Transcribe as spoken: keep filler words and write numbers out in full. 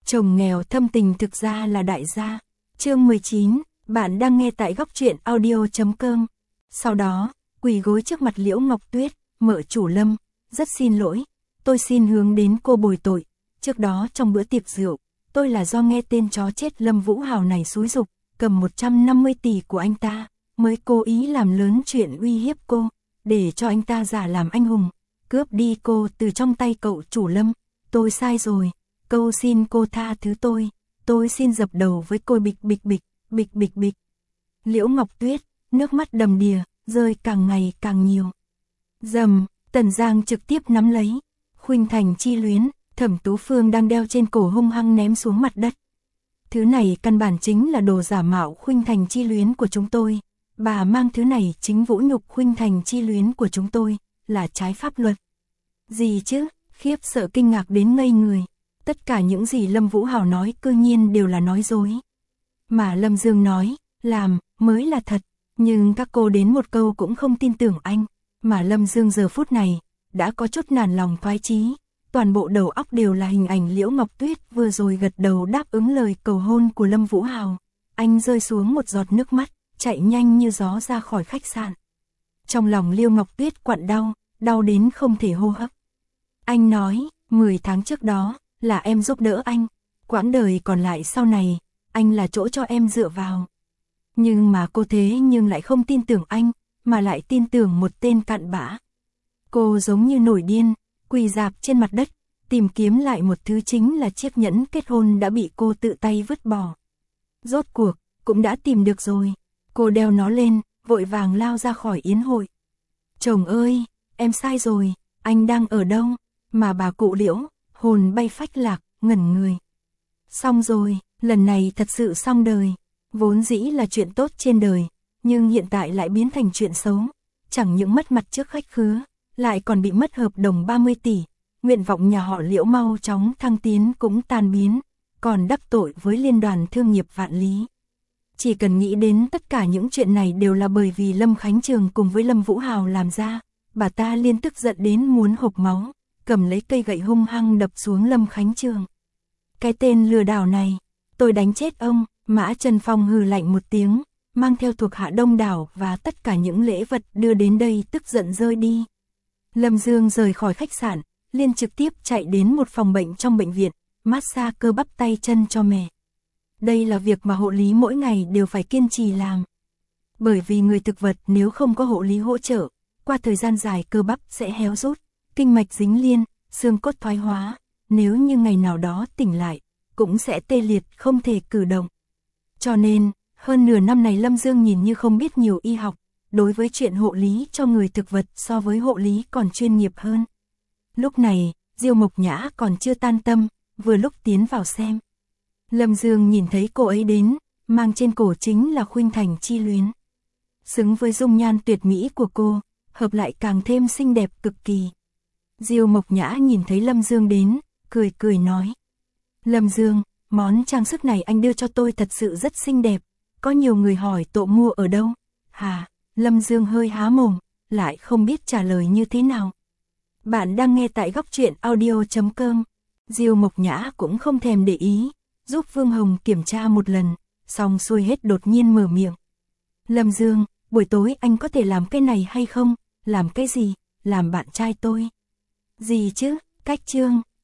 Chồng nghèo thâm tình thực ra là đại gia. Chương mười chín, bạn đang nghe tại góc truyện audio chấm com. Sau đó, quỳ gối trước mặt Liễu Ngọc Tuyết, "Mợ chủ Lâm, rất xin lỗi, tôi xin hướng đến cô bồi tội. Trước đó trong bữa tiệc rượu, tôi là do nghe tên chó chết Lâm Vũ Hào này xúi giục, cầm một trăm năm mươi tỷ của anh ta, mới cố ý làm lớn chuyện uy hiếp cô, để cho anh ta giả làm anh hùng, cướp đi cô từ trong tay cậu chủ Lâm. Tôi sai rồi, cầu xin cô tha thứ tôi, tôi xin dập đầu với cô." Bịch bịch bịch, bịch bịch bịch. Liễu Ngọc Tuyết, nước mắt đầm đìa, rơi càng ngày càng nhiều. Dầm, Tần Giang trực tiếp nắm lấy. Khuynh Thành chi luyến, Thẩm Tú Phương đang đeo trên cổ hung hăng ném xuống mặt đất. Thứ này căn bản chính là đồ giả mạo Khuynh Thành chi luyến của chúng tôi. Bà mang thứ này chính vũ nhục Khuynh Thành chi luyến của chúng tôi, là trái pháp luật. Gì chứ, khiếp sợ kinh ngạc đến ngây người. Tất cả những gì Lâm Vũ Hào nói cư nhiên đều là nói dối. Mà Lâm Dương nói, làm, mới là thật. Nhưng các cô đến một câu cũng không tin tưởng anh. Mà Lâm Dương giờ phút này, đã có chút nản lòng thoái chí. Toàn bộ đầu óc đều là hình ảnh Liễu Ngọc Tuyết vừa rồi gật đầu đáp ứng lời cầu hôn của Lâm Vũ Hào. Anh rơi xuống một giọt nước mắt, chạy nhanh như gió ra khỏi khách sạn. Trong lòng Liễu Ngọc Tuyết quặn đau, đau đến không thể hô hấp. Anh nói, mười tháng trước đó, là em giúp đỡ anh. Quãng đời còn lại sau này, anh là chỗ cho em dựa vào. Nhưng mà cô thế nhưng lại không tin tưởng anh, mà lại tin tưởng một tên cặn bã. Cô giống như nổi điên, quỳ rạp trên mặt đất, tìm kiếm lại một thứ chính là chiếc nhẫn kết hôn đã bị cô tự tay vứt bỏ. Rốt cuộc, cũng đã tìm được rồi. Cô đeo nó lên, vội vàng lao ra khỏi yến hội. Chồng ơi, em sai rồi, anh đang ở đâu? Mà bà cụ Liễu, hồn bay phách lạc, ngẩn người. Xong rồi, lần này thật sự xong đời. Vốn dĩ là chuyện tốt trên đời, nhưng hiện tại lại biến thành chuyện xấu. Chẳng những mất mặt trước khách khứa, lại còn bị mất hợp đồng ba mươi tỷ. Nguyện vọng nhà họ Liễu mau chóng thăng tiến cũng tan biến, còn đắc tội với liên đoàn thương nghiệp Vạn Lý. Chỉ cần nghĩ đến tất cả những chuyện này đều là bởi vì Lâm Khánh Trường cùng với Lâm Vũ Hào làm ra, bà ta liên tức giận đến muốn hộc máu, cầm lấy cây gậy hung hăng đập xuống Lâm Khánh Trường. Cái tên lừa đảo này, tôi đánh chết ông. Mã Trần Phong hừ lạnh một tiếng, mang theo thuộc hạ đông đảo và tất cả những lễ vật đưa đến đây tức giận rơi đi. Lâm Dương rời khỏi khách sạn, liền trực tiếp chạy đến một phòng bệnh trong bệnh viện, massage cơ bắp tay chân cho mẹ. Đây là việc mà hộ lý mỗi ngày đều phải kiên trì làm. Bởi vì người thực vật nếu không có hộ lý hỗ trợ, qua thời gian dài cơ bắp sẽ héo rút, kinh mạch dính liên, xương cốt thoái hóa, nếu như ngày nào đó tỉnh lại, cũng sẽ tê liệt không thể cử động. Cho nên, hơn nửa năm này Lâm Dương nhìn như không biết nhiều y học, đối với chuyện hộ lý cho người thực vật so với hộ lý còn chuyên nghiệp hơn. Lúc này, Diêu Mộc Nhã còn chưa tan tâm, vừa lúc tiến vào xem. Lâm Dương nhìn thấy cô ấy đến, mang trên cổ chính là Khuynh Thành chi luyến. Xứng với dung nhan tuyệt mỹ của cô, hợp lại càng thêm xinh đẹp cực kỳ. Diêu Mộc Nhã nhìn thấy Lâm Dương đến, cười cười nói. Lâm Dương, món trang sức này anh đưa cho tôi thật sự rất xinh đẹp, có nhiều người hỏi tổ mua ở đâu. Hà, Lâm Dương hơi há mồm, lại không biết trả lời như thế nào. Bạn đang nghe tại góc truyện audio chấm com. Diêu Mộc Nhã cũng không thèm để ý, giúp Vương Hồng kiểm tra một lần, xong xuôi hết đột nhiên mở miệng. Lâm Dương, buổi tối anh có thể làm cái này hay không? Làm cái gì? Làm bạn trai tôi. Gì chứ? Cách chương.